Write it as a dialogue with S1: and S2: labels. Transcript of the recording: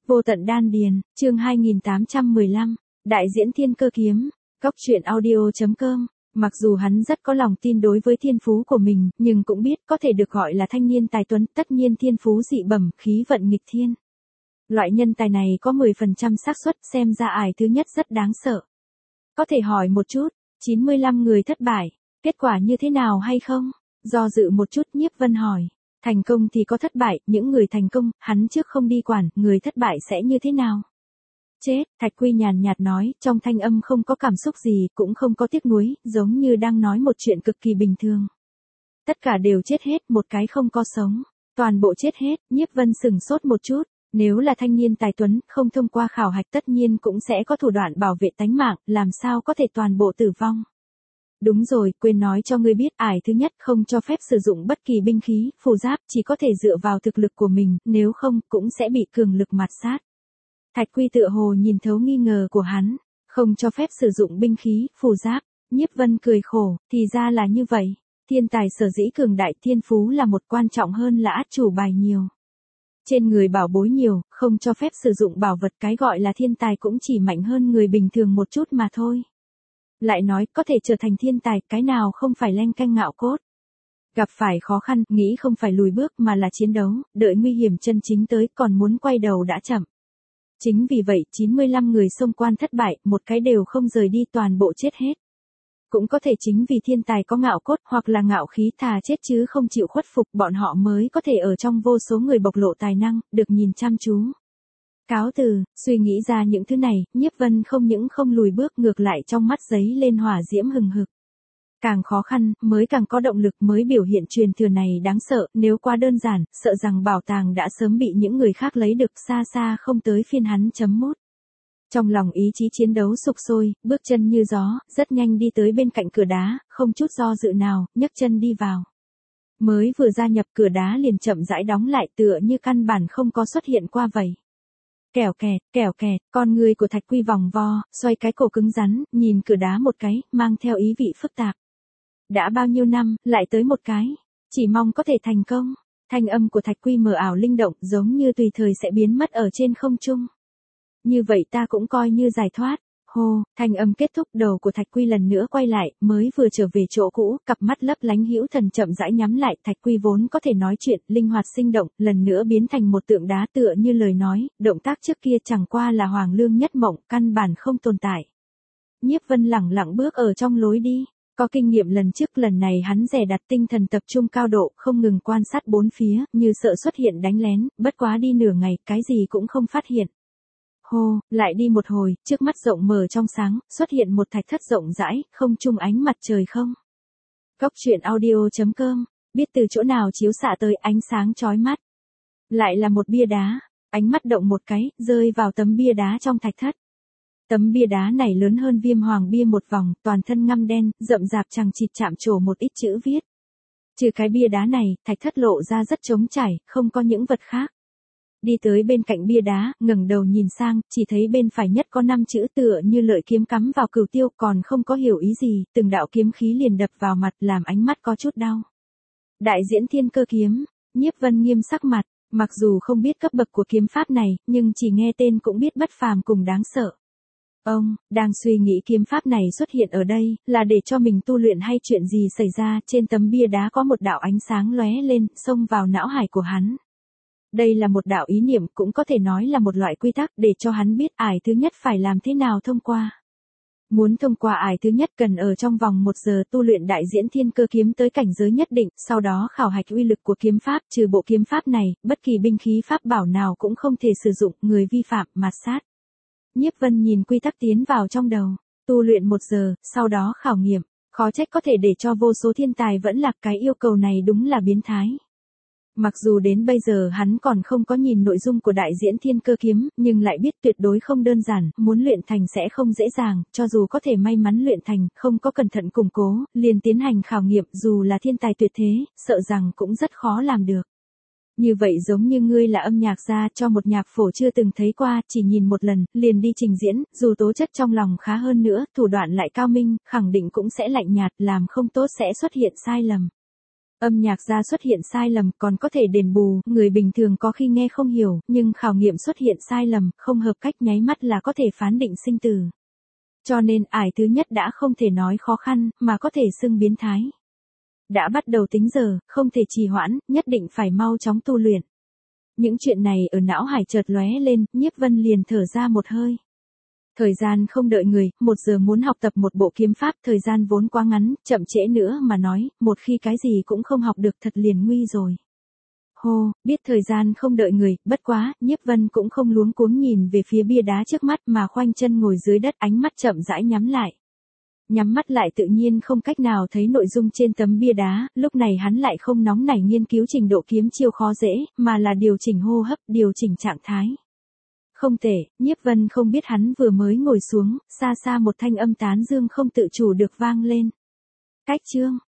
S1: Vô tận đan điền, chương 2815, đại diễn thiên cơ kiếm, Cóc truyện audio.com. Mặc dù hắn rất có lòng tin đối với thiên phú của mình, nhưng cũng biết có thể được gọi là thanh niên tài tuấn, tất nhiên thiên phú dị bẩm, khí vận nghịch thiên. Loại nhân tài này có 10% xác suất, xem ra ải thứ nhất rất đáng sợ. Có thể hỏi một chút, 95 người thất bại, kết quả như thế nào hay không? Do dự một chút, Nhiếp Vân hỏi. Thành công thì có thất bại, những người thành công, hắn trước không đi quản, người thất bại sẽ như thế nào? Chết, Thạch Quy nhàn nhạt nói, trong thanh âm không có cảm xúc gì, cũng không có tiếc nuối, giống như đang nói một chuyện cực kỳ bình thường. Tất cả đều chết hết, một cái không có sống. Toàn bộ chết hết, Nhiếp Vân sừng sốt một chút. Nếu là thanh niên tài tuấn, không thông qua khảo hạch tất nhiên cũng sẽ có thủ đoạn bảo vệ tánh mạng, làm sao có thể toàn bộ tử vong. Đúng rồi, quên nói cho ngươi biết, ải thứ nhất không cho phép sử dụng bất kỳ binh khí, phù giáp, chỉ có thể dựa vào thực lực của mình, nếu không, cũng sẽ bị cường lực mạt sát. Thạch Quy tựa hồ nhìn thấu nghi ngờ của hắn, không cho phép sử dụng binh khí, phù giáp. Nhiếp Vân cười khổ, thì ra là như vậy. Thiên tài sở dĩ cường đại, thiên phú là một, quan trọng hơn là át chủ bài nhiều. Trên người bảo bối nhiều, không cho phép sử dụng bảo vật, cái gọi là thiên tài cũng chỉ mạnh hơn người bình thường một chút mà thôi. Lại nói, có thể trở thành thiên tài, cái nào không phải leng canh ngạo cốt. Gặp phải khó khăn, nghĩ không phải lùi bước mà là chiến đấu, đợi nguy hiểm chân chính tới, còn muốn quay đầu đã chậm. Chính vì vậy, 95 người xông quan thất bại, một cái đều không rời đi, toàn bộ chết hết. Cũng có thể chính vì thiên tài có ngạo cốt, hoặc là ngạo khí, thà chết chứ không chịu khuất phục, bọn họ mới có thể ở trong vô số người bộc lộ tài năng, được nhìn chăm chú. Cáo từ, suy nghĩ ra những thứ này, Nhiếp Vân không những không lùi bước, ngược lại trong mắt giấy lên hỏa diễm hừng hực. Càng khó khăn, mới càng có động lực, mới biểu hiện truyền thừa này đáng sợ, nếu quá đơn giản, sợ rằng bảo tàng đã sớm bị những người khác lấy được, xa xa không tới phiên hắn chấm mút. Trong lòng ý chí chiến đấu sục sôi, bước chân như gió, rất nhanh đi tới bên cạnh cửa đá, không chút do dự nào, nhấc chân đi vào. Mới vừa gia nhập, cửa đá liền chậm rãi đóng lại, tựa như căn bản không có xuất hiện qua vậy. Kẻo kẹt, con người của Thạch Quy vòng vo, xoay cái cổ cứng rắn, nhìn cửa đá một cái, mang theo ý vị phức tạp. Đã bao nhiêu năm, lại tới một cái, chỉ mong có thể thành công. Thanh âm của Thạch Quy mờ ảo linh động, giống như tùy thời sẽ biến mất ở trên không trung. Như vậy ta cũng coi như giải thoát. Hô, thanh âm kết thúc, đầu của Thạch Quy lần nữa quay lại, mới vừa trở về chỗ cũ, cặp mắt lấp lánh hữu thần chậm rãi nhắm lại. Thạch Quy vốn có thể nói chuyện, linh hoạt sinh động, lần nữa biến thành một tượng đá, tựa như lời nói, động tác trước kia chẳng qua là hoàng lương nhất mộng, căn bản không tồn tại. Nhiếp Vân lẳng lặng bước ở trong lối đi. Có kinh nghiệm lần trước, lần này hắn dè đặt tinh thần, tập trung cao độ, không ngừng quan sát bốn phía, như sợ xuất hiện đánh lén, bất quá đi nửa ngày, cái gì cũng không phát hiện. Hô, lại đi một hồi, trước mắt rộng mở trong sáng, xuất hiện một thạch thất rộng rãi, không trung ánh mặt trời không. Cóc truyện audio.com, biết từ chỗ nào chiếu xạ tới, ánh sáng chói mắt. Lại là một bia đá, ánh mắt động một cái, rơi vào tấm bia đá trong thạch thất. Tấm bia đá này lớn hơn Viêm Hoàng bia một vòng, toàn thân ngăm đen, rậm rạp chằng chịt, chạm trổ một ít chữ viết. Trừ cái bia đá này, thạch thất lộ ra rất trống trải, không có những vật khác. Đi tới bên cạnh bia đá, ngẩng đầu nhìn sang, chỉ thấy bên phải nhất có 5 chữ, tựa như lợi kiếm cắm vào cửu tiêu, còn không có hiểu ý gì, từng đạo kiếm khí liền đập vào mặt, làm ánh mắt có chút đau. Đại diễn thiên cơ kiếm. Nhiếp Vân nghiêm sắc mặt, mặc dù không biết cấp bậc của kiếm pháp này, nhưng chỉ nghe tên cũng biết bất phàm cùng đáng sợ. Ông đang suy nghĩ kiếm pháp này xuất hiện ở đây, là để cho mình tu luyện hay chuyện gì xảy ra? Trên tấm bia đá có một đạo ánh sáng lóe lên, xông vào não hải của hắn. Đây là một đạo ý niệm, cũng có thể nói là một loại quy tắc, để cho hắn biết ải thứ nhất phải làm thế nào thông qua. Muốn thông qua ải thứ nhất cần ở trong vòng 1 giờ tu luyện đại diễn thiên cơ kiếm tới cảnh giới nhất định, sau đó khảo hạch uy lực của kiếm pháp, trừ bộ kiếm pháp này, bất kỳ binh khí pháp bảo nào cũng không thể sử dụng, người vi phạm, mạt sát. Nhiếp Vân nhìn quy tắc tiến vào trong đầu, tu luyện 1 giờ, sau đó khảo nghiệm, khó trách có thể để cho vô số thiên tài vẫn lạc, cái yêu cầu này đúng là biến thái. Mặc dù đến bây giờ hắn còn không có nhìn nội dung của đại diễn thiên cơ kiếm, nhưng lại biết tuyệt đối không đơn giản, muốn luyện thành sẽ không dễ dàng, cho dù có thể may mắn luyện thành, không có cẩn thận củng cố, liền tiến hành khảo nghiệm, dù là thiên tài tuyệt thế, sợ rằng cũng rất khó làm được. Như vậy giống như ngươi là âm nhạc gia, cho một nhạc phổ chưa từng thấy qua, chỉ nhìn một lần, liền đi trình diễn, dù tố chất trong lòng khá hơn nữa, thủ đoạn lại cao minh, khẳng định cũng sẽ lạnh nhạt, làm không tốt sẽ xuất hiện sai lầm. Âm nhạc gia xuất hiện sai lầm còn có thể đền bù, người bình thường có khi nghe không hiểu, nhưng khảo nghiệm xuất hiện sai lầm, không hợp cách nháy mắt là có thể phán định sinh tử. Cho nên ải thứ nhất đã không thể nói khó khăn, mà có thể xưng biến thái. Đã bắt đầu tính giờ, không thể trì hoãn, nhất định phải mau chóng tu luyện. Những chuyện này ở não hải chợt lóe lên, Nhiếp Vân liền thở ra một hơi. Thời gian không đợi người, 1 giờ muốn học tập một bộ kiếm pháp, thời gian vốn quá ngắn, chậm trễ nữa mà nói, một khi cái gì cũng không học được thật liền nguy rồi. Hô, biết thời gian không đợi người, bất quá, Nhiếp Vân cũng không luống cuống nhìn về phía bia đá trước mắt mà khoanh chân ngồi dưới đất, ánh mắt chậm rãi nhắm lại. Nhắm mắt lại tự nhiên không cách nào thấy nội dung trên tấm bia đá, lúc này hắn lại không nóng nảy nghiên cứu trình độ kiếm chiêu khó dễ, mà là điều chỉnh hô hấp, điều chỉnh trạng thái. Không tệ, Nhiếp Vân không biết hắn vừa mới ngồi xuống, xa xa một thanh âm tán dương không tự chủ được vang lên. Cách chương